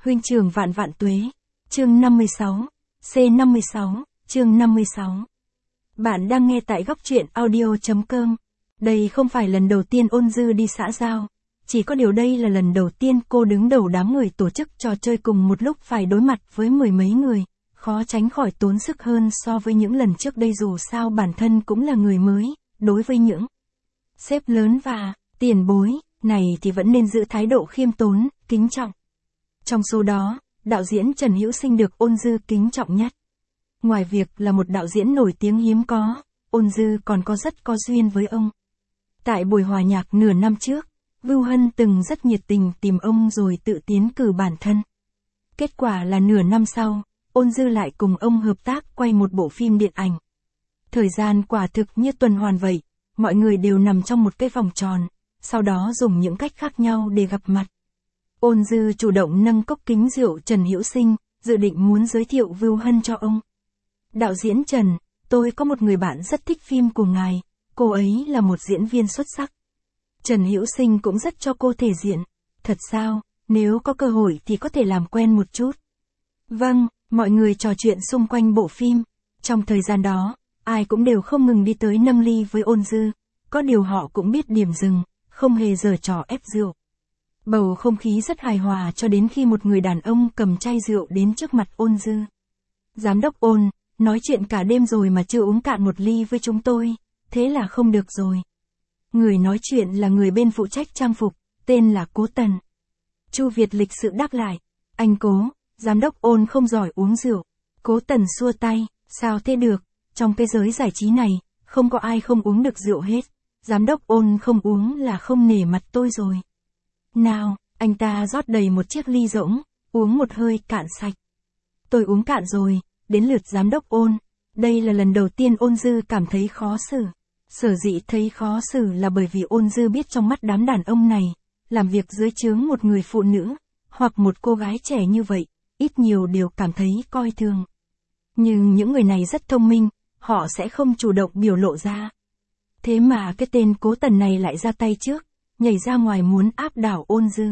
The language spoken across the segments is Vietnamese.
Huynh trưởng vạn vạn tuế. Chương 56. C56, chương 56. Bạn đang nghe tại góc truyện audio.com. Đây không phải lần đầu tiên Ôn Dư đi xã giao. Chỉ có điều đây là lần đầu tiên cô đứng đầu đám người tổ chức trò chơi cùng một lúc phải đối mặt với mười mấy người. Khó tránh khỏi tốn sức hơn so với những lần trước đây, dù sao bản thân cũng là người mới. Đối với những sếp lớn và tiền bối này thì vẫn nên giữ thái độ khiêm tốn, kính trọng. Trong số đó, đạo diễn Trần Hữu Sinh được Ôn Dư kính trọng nhất. Ngoài việc là một đạo diễn nổi tiếng hiếm có, Ôn Dư còn rất có duyên với ông. Tại buổi hòa nhạc nửa năm trước, Vưu Hân từng rất nhiệt tình tìm ông rồi tự tiến cử bản thân. Kết quả là nửa năm sau, Ôn Dư lại cùng ông hợp tác quay một bộ phim điện ảnh. Thời gian quả thực như tuần hoàn vậy, mọi người đều nằm trong một cái vòng tròn, sau đó dùng những cách khác nhau để gặp mặt. Ôn Dư chủ động nâng cốc kính rượu Trần Hữu Sinh, dự định muốn giới thiệu Vưu Hân cho ông. Đạo diễn Trần, tôi có một người bạn rất thích phim của ngài, cô ấy là một diễn viên xuất sắc. Trần Hữu Sinh cũng rất cho cô thể diện. Thật sao, nếu có cơ hội thì có thể làm quen một chút. Vâng, mọi người trò chuyện xung quanh bộ phim. Trong thời gian đó, ai cũng đều không ngừng đi tới nâng ly với Ôn Dư. Có điều họ cũng biết điểm dừng, không hề giở trò ép rượu. Bầu không khí rất hài hòa cho đến khi một người đàn ông cầm chai rượu đến trước mặt Ôn Dư. Giám đốc Ôn, nói chuyện cả đêm rồi mà chưa uống cạn một ly với chúng tôi, thế là không được rồi. Người nói chuyện là người bên phụ trách trang phục, tên là Cố Tần. Chu Việt lịch sự đáp lại, anh Cố, giám đốc Ôn không giỏi uống rượu. Cố Tần xua tay, sao thế được, trong cái giới giải trí này, không có ai không uống được rượu hết. Giám đốc Ôn không uống là không nể mặt tôi rồi. Nào, anh ta rót đầy một chiếc ly rỗng, uống một hơi cạn sạch. Tôi uống cạn rồi, đến lượt giám đốc Ôn. Đây là lần đầu tiên Ôn Dư cảm thấy khó xử. Sở dĩ thấy khó xử là bởi vì Ôn Dư biết trong mắt đám đàn ông này, làm việc dưới trướng một người phụ nữ, hoặc một cô gái trẻ như vậy, ít nhiều đều cảm thấy coi thường. Nhưng những người này rất thông minh, họ sẽ không chủ động biểu lộ ra. Thế mà cái tên Cố Tần này lại ra tay trước, nhảy ra ngoài muốn áp đảo Ôn Dư.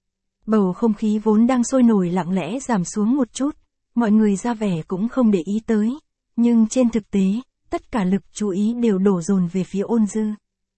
Bầu không khí vốn đang sôi nổi lặng lẽ giảm xuống một chút, mọi người ra vẻ cũng không để ý tới, nhưng trên thực tế, tất cả lực chú ý đều đổ dồn về phía Ôn Dư.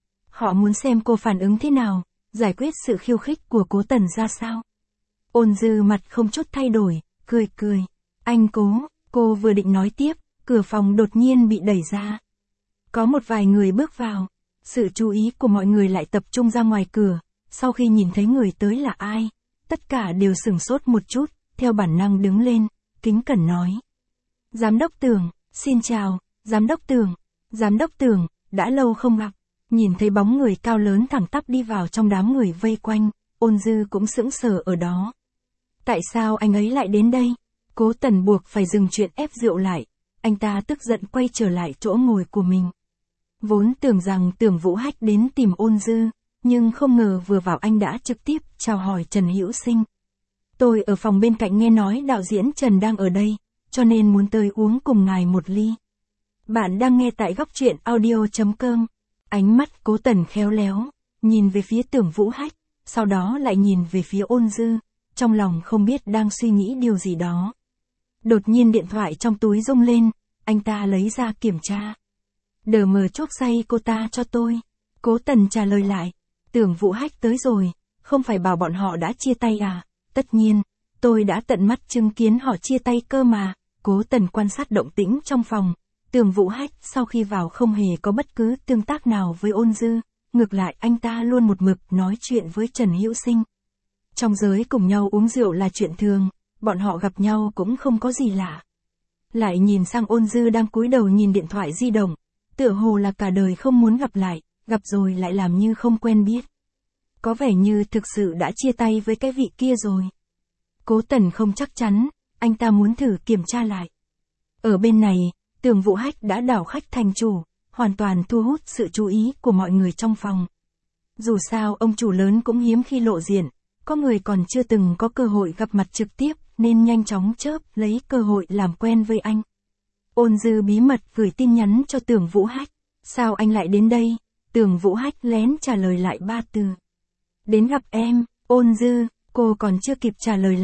Họ muốn xem cô phản ứng thế nào, giải quyết sự khiêu khích của Cố Tần ra sao. Ôn Dư mặt không chút thay đổi, cười cười. Anh Cố, cô vừa định nói tiếp, cửa phòng đột nhiên bị đẩy ra. Có một vài người bước vào, sự chú ý của mọi người lại tập trung ra ngoài cửa, sau khi nhìn thấy người tới là ai, tất cả đều sửng sốt một chút, theo bản năng đứng lên, kính cẩn nói. Giám đốc Tưởng, xin chào, giám đốc Tưởng, đã lâu không gặp. Nhìn thấy bóng người cao lớn thẳng tắp đi vào trong đám người vây quanh, Ôn Dư cũng sững sờ ở đó. Tại sao anh ấy lại đến đây? Cố Tần buộc phải dừng chuyện ép rượu lại, anh ta tức giận quay trở lại chỗ ngồi của mình. Vốn tưởng rằng Tưởng Vũ Hách đến tìm Ôn Dư, nhưng không ngờ vừa vào anh đã trực tiếp chào hỏi Trần Hữu Sinh. Tôi ở phòng bên cạnh nghe nói đạo diễn Trần đang ở đây, cho nên muốn tới uống cùng ngài một ly. Bạn đang nghe tại góc truyện audio.com. Ánh mắt Cố Tần khéo léo, nhìn về phía Tưởng Vũ Hách, sau đó lại nhìn về phía Ôn Dư, trong lòng không biết đang suy nghĩ điều gì đó. Đột nhiên điện thoại trong túi rung lên, anh ta lấy ra kiểm tra. Đờ mờ chốt say cô ta cho tôi. Cố Tần trả lời lại, Tưởng Vũ Hách tới rồi, không phải bảo bọn họ đã chia tay à? Tất nhiên, tôi đã tận mắt chứng kiến họ chia tay cơ mà. Cố Tần quan sát động tĩnh trong phòng. Tưởng Vũ Hách sau khi vào không hề có bất cứ tương tác nào với Ôn Dư, ngược lại anh ta luôn một mực nói chuyện với Trần Hữu Sinh. Trong giới cùng nhau uống rượu là chuyện thường, bọn họ gặp nhau cũng không có gì lạ. Lại nhìn sang Ôn Dư đang cúi đầu nhìn điện thoại di động, tựa hồ là cả đời không muốn gặp lại, gặp rồi lại làm như không quen biết. Có vẻ như thực sự đã chia tay với cái vị kia rồi. Cố Tần không chắc chắn, anh ta muốn thử kiểm tra lại. Ở bên này, Tưởng Vũ Hách đã đảo khách thành chủ, hoàn toàn thu hút sự chú ý của mọi người trong phòng. Dù sao ông chủ lớn cũng hiếm khi lộ diện, có người còn chưa từng có cơ hội gặp mặt trực tiếp nên nhanh chóng chớp lấy cơ hội làm quen với anh. Ôn Dư bí mật gửi tin nhắn cho Tưởng Vũ Hách. Sao anh lại đến đây? Tưởng Vũ Hách lén trả lời lại 3 từ. Đến gặp em. Ôn Dư, cô còn chưa kịp trả lời lại,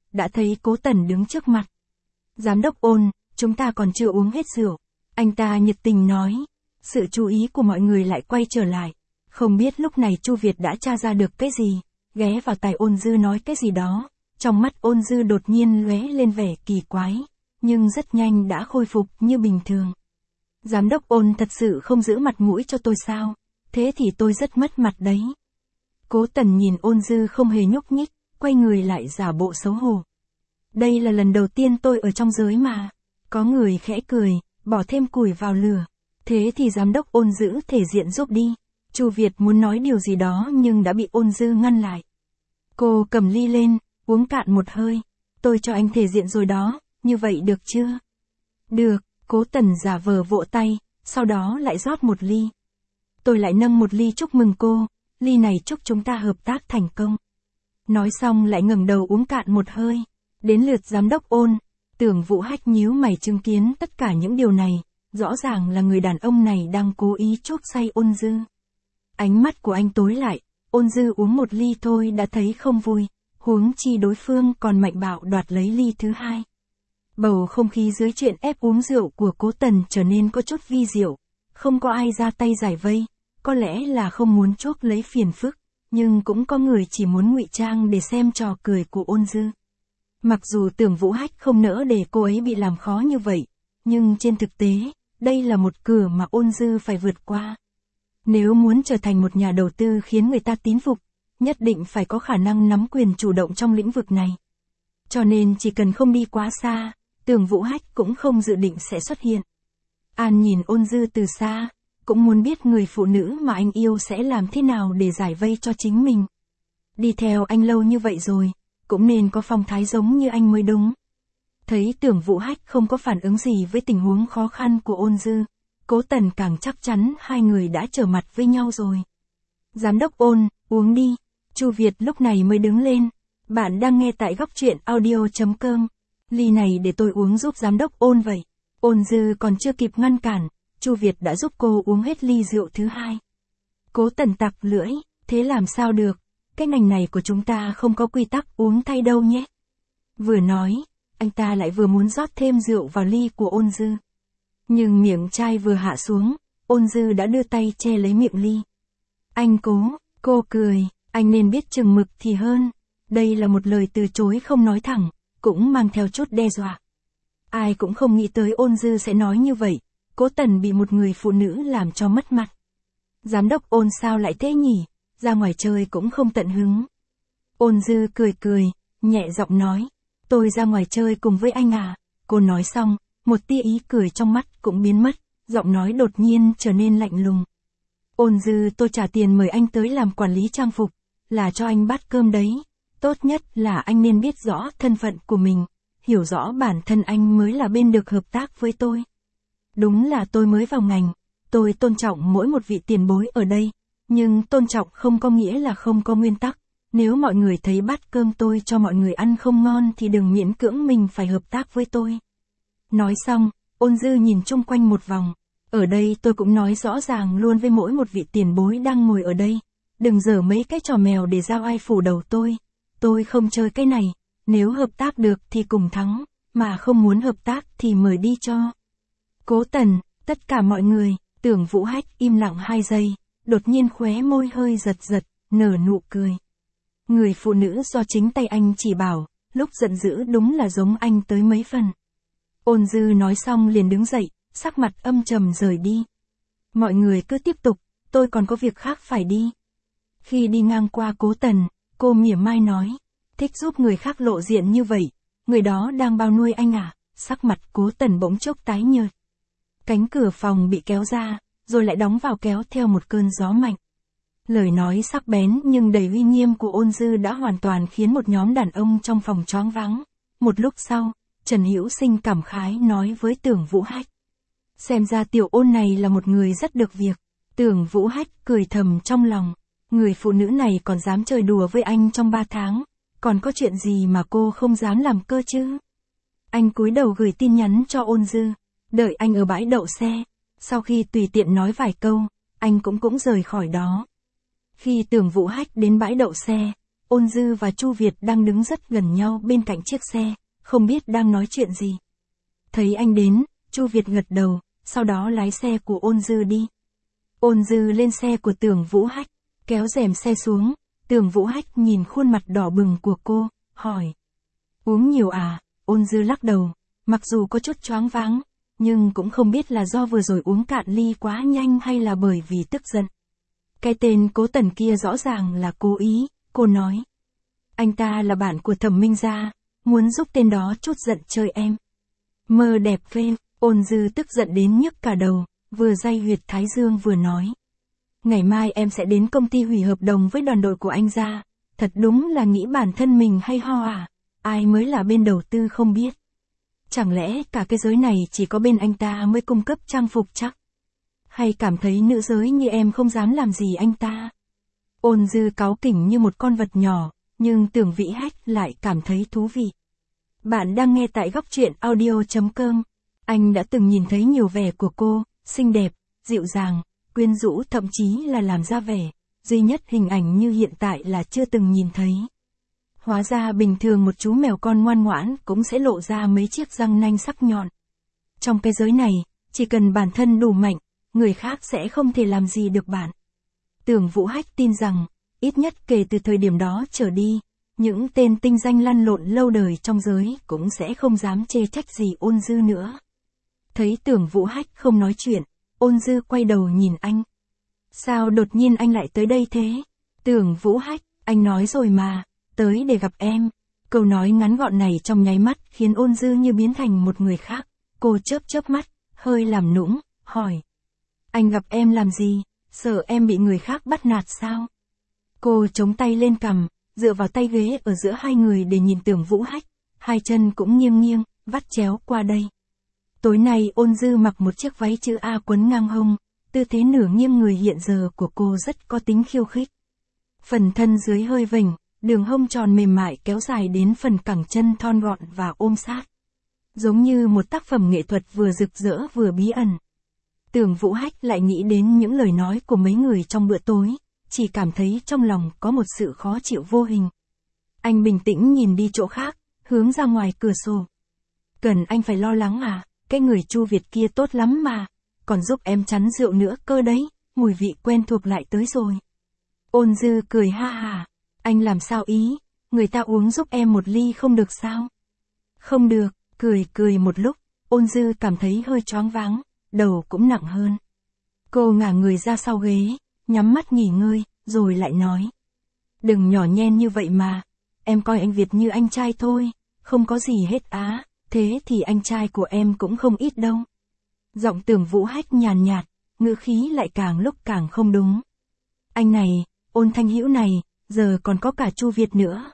đã thấy Cố Tần đứng trước mặt. Giám đốc Ôn, chúng ta còn chưa uống hết rượu. Anh ta nhiệt tình nói. Sự chú ý của mọi người lại quay trở lại. Không biết lúc này Chu Việt đã tra ra được cái gì, ghé vào tai Ôn Dư nói cái gì đó. Trong mắt Ôn Dư đột nhiên lóe lên vẻ kỳ quái, nhưng rất nhanh đã khôi phục như bình thường. Giám đốc Ôn thật sự không giữ mặt mũi cho tôi sao? Thế thì tôi rất mất mặt đấy. Cố Tần nhìn Ôn Dư không hề nhúc nhích, quay người lại giả bộ xấu hổ. Đây là lần đầu tiên tôi ở trong giới mà. Có người khẽ cười, bỏ thêm củi vào lửa. Thế thì giám đốc Ôn giữ thể diện giúp đi. Chu Việt muốn nói điều gì đó nhưng đã bị Ôn Dư ngăn lại. Cô cầm ly lên, uống cạn một hơi. Tôi cho anh thể diện rồi đó, như vậy được chưa? Được, Cố Tần giả vờ vỗ tay, sau đó lại rót một ly. Tôi lại nâng một ly chúc mừng cô, ly này chúc chúng ta hợp tác thành công. Nói xong lại ngẩng đầu uống cạn một hơi. Đến lượt giám đốc Ôn, Tưởng Vũ Hách nhíu mày chứng kiến tất cả những điều này, rõ ràng là người đàn ông này đang cố ý chuốc say Ôn Dư. Ánh mắt của anh tối lại, Ôn Dư uống một ly thôi đã thấy không vui, huống chi đối phương còn mạnh bạo đoạt lấy ly thứ hai. Bầu không khí dưới chuyện ép uống rượu của Cố Tần trở nên có chút vi diệu, không có ai ra tay giải vây, có lẽ là không muốn chuốc lấy phiền phức, nhưng cũng có người chỉ muốn ngụy trang để xem trò cười của Ôn Dư. Mặc dù Tưởng Vũ Hách không nỡ để cô ấy bị làm khó như vậy, nhưng trên thực tế, đây là một cửa mà Ôn Dư phải vượt qua. Nếu muốn trở thành một nhà đầu tư khiến người ta tín phục, nhất định phải có khả năng nắm quyền chủ động trong lĩnh vực này. Cho nên chỉ cần không đi quá xa, Tưởng Vũ Hách cũng không dự định sẽ xuất hiện. An nhìn Ôn Dư từ xa, cũng muốn biết người phụ nữ mà anh yêu sẽ làm thế nào để giải vây cho chính mình. Đi theo anh lâu như vậy rồi, cũng nên có phong thái giống như anh mới đúng. Thấy Tưởng Vũ Hách không có phản ứng gì với tình huống khó khăn của Ôn Dư, Cố Tần càng chắc chắn hai người đã trở mặt với nhau rồi. Giám đốc Ôn, uống đi. Chu Việt lúc này mới đứng lên. Bạn đang nghe tại góc truyện audio.com. Ly này để tôi uống giúp giám đốc Ôn vậy. Ôn Dư còn chưa kịp ngăn cản, Chu Việt đã giúp cô uống hết ly rượu thứ hai. Cố Tần tặc lưỡi, thế làm sao được, cái ngành này của chúng ta không có quy tắc uống thay đâu nhé. Vừa nói, anh ta lại vừa muốn rót thêm rượu vào ly của Ôn Dư. Nhưng miệng chai vừa hạ xuống, Ôn Dư đã đưa tay che lấy miệng ly. Anh Cố, cô cười, anh nên biết chừng mực thì hơn. Đây là một lời từ chối không nói thẳng, cũng mang theo chút đe dọa. Ai cũng không nghĩ tới Ôn Dư sẽ nói như vậy, Cố Tần bị một người phụ nữ làm cho mất mặt. Giám đốc Ôn sao lại thế nhỉ, ra ngoài chơi cũng không tận hứng. Ôn Dư cười cười, nhẹ giọng nói, tôi ra ngoài chơi cùng với anh à. Cô nói xong, một tia ý cười trong mắt cũng biến mất, giọng nói đột nhiên trở nên lạnh lùng. Ôn Dư, tôi trả tiền mời anh tới làm quản lý trang phục, là cho anh bát cơm đấy. Tốt nhất là anh nên biết rõ thân phận của mình, hiểu rõ bản thân anh mới là bên được hợp tác với tôi. Đúng là tôi mới vào ngành, tôi tôn trọng mỗi một vị tiền bối ở đây, nhưng tôn trọng không có nghĩa là không có nguyên tắc. Nếu mọi người thấy bát cơm tôi cho mọi người ăn không ngon thì đừng miễn cưỡng mình phải hợp tác với tôi. Nói xong, Ôn Dư nhìn chung quanh một vòng. Ở đây tôi cũng nói rõ ràng luôn với mỗi một vị tiền bối đang ngồi ở đây. Đừng giở mấy cái trò mèo để giao ai phủ đầu tôi. Tôi không chơi cái này. Nếu hợp tác được thì cùng thắng, mà không muốn hợp tác thì mời đi cho. Cố Tần, tất cả mọi người, Tưởng Vũ Hách im lặng 2 giây, đột nhiên khóe môi hơi giật giật, nở nụ cười. Người phụ nữ do chính tay anh chỉ bảo, lúc giận dữ đúng là giống anh tới mấy phần. Ôn Dư nói xong liền đứng dậy, sắc mặt âm trầm rời đi. Mọi người cứ tiếp tục, tôi còn có việc khác phải đi. Khi đi ngang qua Cố Tần, cô mỉa mai nói, thích giúp người khác lộ diện như vậy, người đó đang bao nuôi anh à? Sắc mặt Cố Tần bỗng chốc tái nhợt. Cánh cửa phòng bị kéo ra, rồi lại đóng vào kéo theo một cơn gió mạnh. Lời nói sắc bén nhưng đầy uy nghiêm của Ôn Dư đã hoàn toàn khiến một nhóm đàn ông trong phòng choáng váng. Một lúc sau, Trần Hữu Sinh cảm khái nói với Tưởng Vũ Hách. Xem ra tiểu Ôn này là một người rất được việc. Tưởng Vũ Hách cười thầm trong lòng. Người phụ nữ này còn dám chơi đùa với anh trong 3 tháng. Còn có chuyện gì mà cô không dám làm cơ chứ? Anh cúi đầu gửi tin nhắn cho Ôn Dư. Đợi anh ở bãi đậu xe. Sau khi tùy tiện nói vài câu, anh cũng rời khỏi đó. Khi Tưởng Vũ Hách đến bãi đậu xe, Ôn Dư và Chu Việt đang đứng rất gần nhau bên cạnh chiếc xe, không biết đang nói chuyện gì. Thấy anh đến, Chu Việt gật đầu, sau đó lái xe của Ôn Dư đi. Ôn Dư lên xe của Tưởng Vũ Hách, kéo rèm xe xuống, Tưởng Vũ Hách nhìn khuôn mặt đỏ bừng của cô, hỏi. Uống nhiều à? Ôn Dư lắc đầu, mặc dù có chút choáng váng, nhưng cũng không biết là do vừa rồi uống cạn ly quá nhanh hay là bởi vì tức giận. Cái tên Cố Tần kia rõ ràng là cố ý, cô nói. Anh ta là bạn của Thẩm Minh Gia, muốn giúp tên đó chút giận chơi em. Mơ đẹp phê, Ôn Dư tức giận đến nhức cả đầu, vừa day huyệt thái dương vừa nói. Ngày mai em sẽ đến công ty hủy hợp đồng với đoàn đội của anh Gia, thật đúng là nghĩ bản thân mình hay ho à, ai mới là bên đầu tư không biết. Chẳng lẽ cả cái giới này chỉ có bên anh ta mới cung cấp trang phục chắc? Hay cảm thấy nữ giới như em không dám làm gì anh ta? Ôn Dư cáu kỉnh như một con vật nhỏ, nhưng Tưởng Vĩ Hách lại cảm thấy thú vị. Bạn đang nghe tại góc truyện audio.com. Anh đã từng nhìn thấy nhiều vẻ của cô, xinh đẹp, dịu dàng, quyến rũ, thậm chí là làm ra vẻ. Duy nhất hình ảnh như hiện tại là chưa từng nhìn thấy. Hóa ra bình thường một chú mèo con ngoan ngoãn cũng sẽ lộ ra mấy chiếc răng nanh sắc nhọn. Trong cái giới này, chỉ cần bản thân đủ mạnh, người khác sẽ không thể làm gì được bạn. Tưởng Vũ Hách tin rằng, ít nhất kể từ thời điểm đó trở đi, những tên tinh danh lăn lộn lâu đời trong giới cũng sẽ không dám chê trách gì Ôn Dư nữa. Thấy Tưởng Vũ Hách không nói chuyện, Ôn Dư quay đầu nhìn anh. Sao đột nhiên anh lại tới đây thế? Tưởng Vũ Hách, anh nói rồi mà, tới để gặp em. Câu nói ngắn gọn này trong nháy mắt khiến Ôn Dư như biến thành một người khác. Cô chớp mắt, hơi làm nũng, hỏi. Anh gặp em làm gì? Sợ em bị người khác bắt nạt sao? Cô chống tay lên cằm, dựa vào tay ghế ở giữa hai người để nhìn Tưởng Vũ Hách, hai chân cũng nghiêng, vắt chéo qua đây. Tối nay Ôn Dư mặc một chiếc váy chữ A quấn ngang hông, tư thế nửa nghiêng người hiện giờ của cô rất có tính khiêu khích. Phần thân dưới hơi vểnh, đường hông tròn mềm mại kéo dài đến phần cẳng chân thon gọn và ôm sát. Giống như một tác phẩm nghệ thuật vừa rực rỡ vừa bí ẩn. Tưởng Vũ Hách lại nghĩ đến những lời nói của mấy người trong bữa tối, chỉ cảm thấy trong lòng có một sự khó chịu vô hình. Anh bình tĩnh nhìn đi chỗ khác, hướng ra ngoài cửa sổ. Cần anh phải lo lắng à, cái người Chu Việt kia tốt lắm mà, còn giúp em chắn rượu nữa cơ đấy, mùi vị quen thuộc lại tới rồi. Ôn Dư cười ha hà, anh làm sao ý, người ta uống giúp em một ly không được sao? Không được, cười một lúc, Ôn Dư cảm thấy hơi choáng váng, đầu cũng nặng hơn. Cô ngả người ra sau ghế, nhắm mắt nghỉ ngơi, rồi lại nói. Đừng nhỏ nhen như vậy mà, em coi anh Việt như anh trai thôi, không có gì hết á, thế thì anh trai của em cũng không ít đâu. Giọng Tưởng Vũ Hách nhàn nhạt, ngữ khí lại càng lúc càng không đúng. Anh này, Ôn Thanh Hữu này, giờ còn có cả Chu Việt nữa.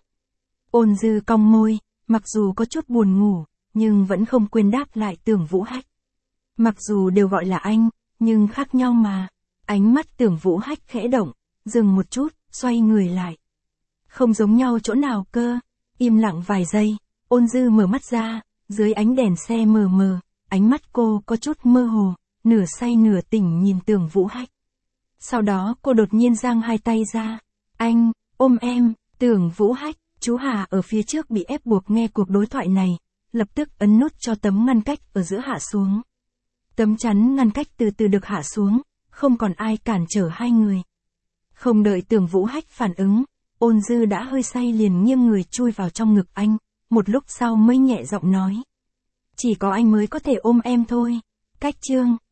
Ôn Dư cong môi, mặc dù có chút buồn ngủ, nhưng vẫn không quên đáp lại Tưởng Vũ Hách. Mặc dù đều gọi là anh, nhưng khác nhau mà. Ánh mắt Tưởng Vũ Hách khẽ động, dừng một chút, xoay người lại. Không giống nhau chỗ nào cơ? Im lặng vài giây, Ôn Dư mở mắt ra, dưới ánh đèn xe mờ mờ, ánh mắt cô có chút mơ hồ, nửa say nửa tỉnh nhìn Tưởng Vũ Hách. Sau đó cô đột nhiên giang hai tay ra. Anh, ôm em. Tưởng Vũ Hách, chú Hà ở phía trước bị ép buộc nghe cuộc đối thoại này, lập tức ấn nút cho tấm ngăn cách ở giữa hạ xuống. Tấm chắn ngăn cách từ từ được hạ xuống, không còn ai cản trở hai người. Không đợi Tưởng Vũ Hách phản ứng, Ôn Dư đã hơi say liền nghiêng người chui vào trong ngực anh, một lúc sau mới nhẹ giọng nói. Chỉ có anh mới có thể ôm em thôi. Cách chương.